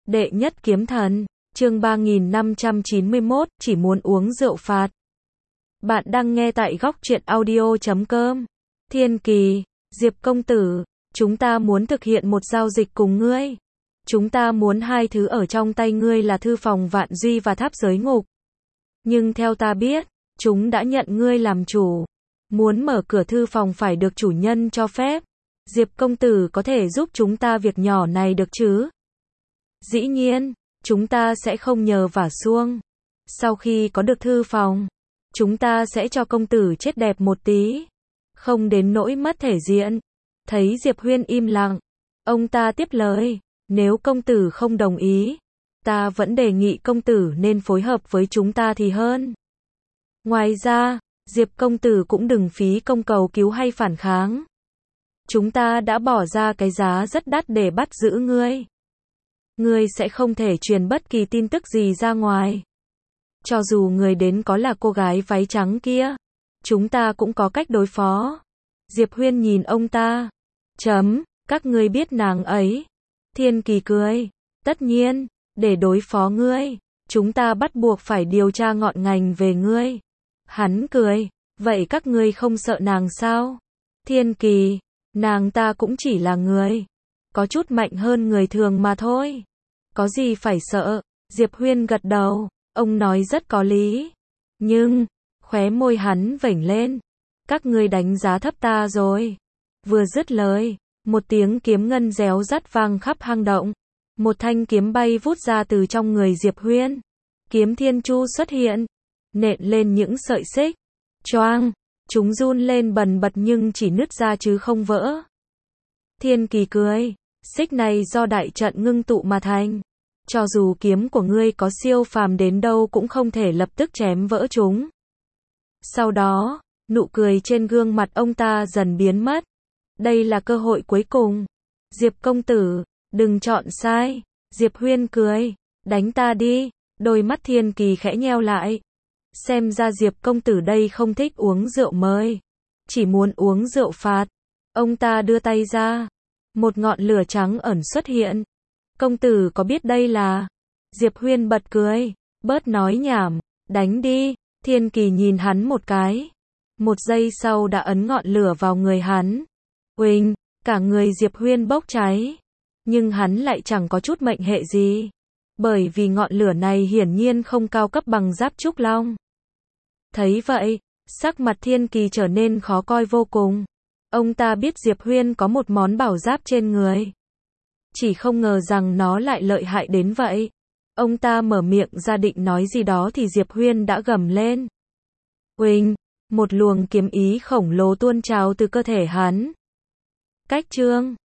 Đệ nhất kiếm thần, chương 3591, chỉ muốn uống rượu phạt. Bạn đang nghe tại góc truyện audio.com. Thiên Kỳ, Diệp công tử, chúng ta muốn thực hiện một giao dịch cùng ngươi. Chúng ta muốn hai thứ ở trong tay ngươi là thư phòng Vạn Duy và tháp giới ngục. Nhưng theo ta biết, chúng đã nhận ngươi làm chủ. Muốn mở cửa thư phòng phải được chủ nhân cho phép. Diệp công tử có thể giúp chúng ta việc nhỏ này được chứ? Dĩ nhiên, chúng ta sẽ không nhờ vả xuông. Sau khi có được thư phòng, chúng ta sẽ cho công tử chết đẹp một tí. Không đến nỗi mất thể diện. Thấy Diệp Huyên im lặng, ông ta tiếp lời, nếu công tử không đồng ý, ta vẫn đề nghị công tử nên phối hợp với chúng ta thì hơn. Ngoài ra, Diệp công tử cũng đừng phí công cầu cứu hay phản kháng. Chúng ta đã bỏ ra cái giá rất đắt để bắt giữ ngươi. Ngươi sẽ không thể truyền bất kỳ tin tức gì ra ngoài. Cho dù người đến có là cô gái váy trắng kia, chúng ta cũng có cách đối phó. Diệp Huyên nhìn ông ta. Các ngươi biết nàng ấy. Thiên Kỳ cười. Tất nhiên, để đối phó ngươi, chúng ta bắt buộc phải điều tra ngọn ngành về ngươi. Hắn cười. Vậy các ngươi không sợ nàng sao? Thiên Kỳ, nàng ta cũng chỉ là người. Có chút mạnh hơn người thường mà thôi. Có gì phải sợ? Diệp Huyên gật đầu. Ông nói rất có lý. Nhưng, khóe môi hắn vểnh lên. Các ngươi đánh giá thấp ta rồi. Vừa dứt lời, một tiếng kiếm ngân réo rắt vang khắp hang động. Một thanh kiếm bay vút ra từ trong người Diệp Huyên. Kiếm thiên chu xuất hiện, nện lên những sợi xích. Choang, chúng run lên bần bật nhưng chỉ nứt ra chứ không vỡ. Thiên Kỳ cười, xích này do đại trận ngưng tụ mà thành. Cho dù kiếm của ngươi có siêu phàm đến đâu cũng không thể lập tức chém vỡ chúng. Sau đó, nụ cười trên gương mặt ông ta dần biến mất. Đây là cơ hội cuối cùng. Diệp công tử, đừng chọn sai. Diệp Huyên cười, đánh ta đi. Đôi mắt Thiên Kỳ khẽ nheo lại. Xem ra Diệp công tử đây không thích uống rượu mời, chỉ muốn uống rượu phạt. Ông ta đưa tay ra. Một ngọn lửa trắng ẩn xuất hiện. Công tử có biết đây là? Diệp Huyên bật cười. Bớt nói nhảm, đánh đi. Thiên Kỳ nhìn hắn một cái. Một giây sau đã ấn ngọn lửa vào người hắn. Uỳnh, cả người Diệp Huyên bốc cháy. Nhưng hắn lại chẳng có chút mệnh hệ gì. Bởi vì ngọn lửa này hiển nhiên không cao cấp bằng giáp trúc long. Thấy vậy, sắc mặt Thiên Kỳ trở nên khó coi vô cùng. Ông ta biết Diệp Huyên có một món bảo giáp trên người. Chỉ không ngờ rằng nó lại lợi hại đến vậy. Ông ta mở miệng ra định nói gì đó thì Diệp Huyên đã gầm lên. Uỳnh, một luồng kiếm ý khổng lồ tuôn trào từ cơ thể hắn. Cách chương